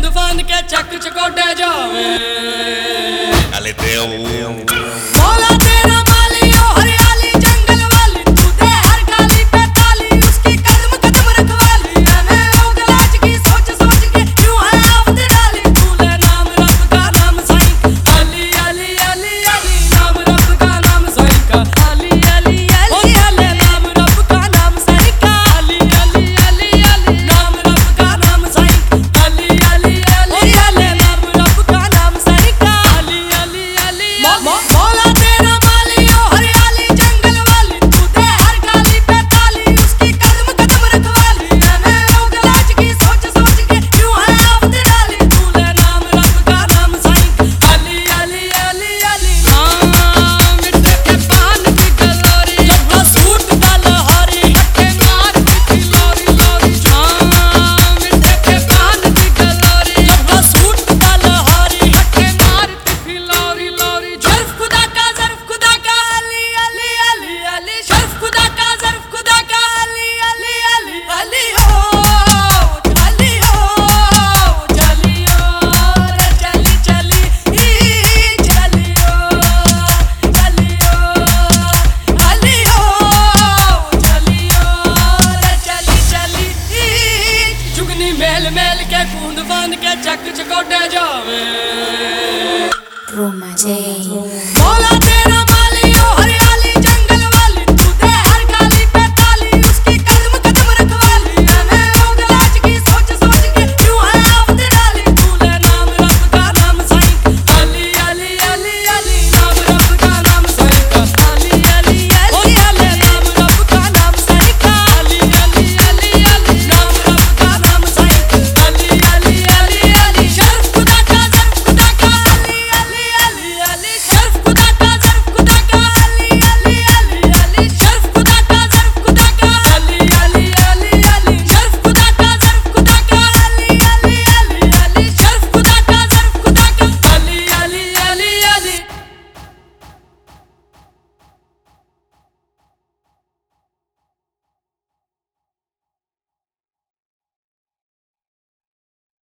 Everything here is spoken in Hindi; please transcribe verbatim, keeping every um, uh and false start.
कूद फांद के चक चकोटे जावे। Dale Teo मौला तेरा माली ओ हरियाली जंगल वाली, तू दे हर गाली पे ताली, उसकी कदम कदम रखवाली। हमें ओगलाज की सोच सोच के क्यों है आफत डाली, तू ले नाम रब का नाम साईं का अली अली अली अली, नाम रब का नाम साईं का अली अली अली अली, नाम रब का नाम साईं का अली अली अली अली, नाम रब का नाम साईं का अली अली अली अली, नाम रब का नाम साईं का अली अली अली अली। मौला तेरा माली ओ हरियाली जंगल वाली, तू दे हर गाली पे ताली, उसकी कदम कदम रखवाली। हमें ओगलाज की सोच सोच के क्यों है आफत डाली, तू ले नाम रब का नाम साईं का अली अली अली अली। हाँ मिट्टे के पान की गलोरी, लट्ठा सूट का लहारी, हट्टे मार की लोरी लोरी। हाँ मिट्टे के पान की गलोरी, लट्ठा सूट का लहारी, हट्टे मार की लोरी लोरी। शर्फ खुदा का ज़र्फ खुदा का अली अली अली अली, शर्फ खुदा का ज़र्फ खुदा का अली अली अली अली हो अली हो चलियो रे चली चली ई चलियो चलियो अली हो चलियो रे चली चली ई। जुगनी मेल मेल के कूद फांद के चक चकोटे जावे। Roma J. मौला तेरा माली ओ हरियाली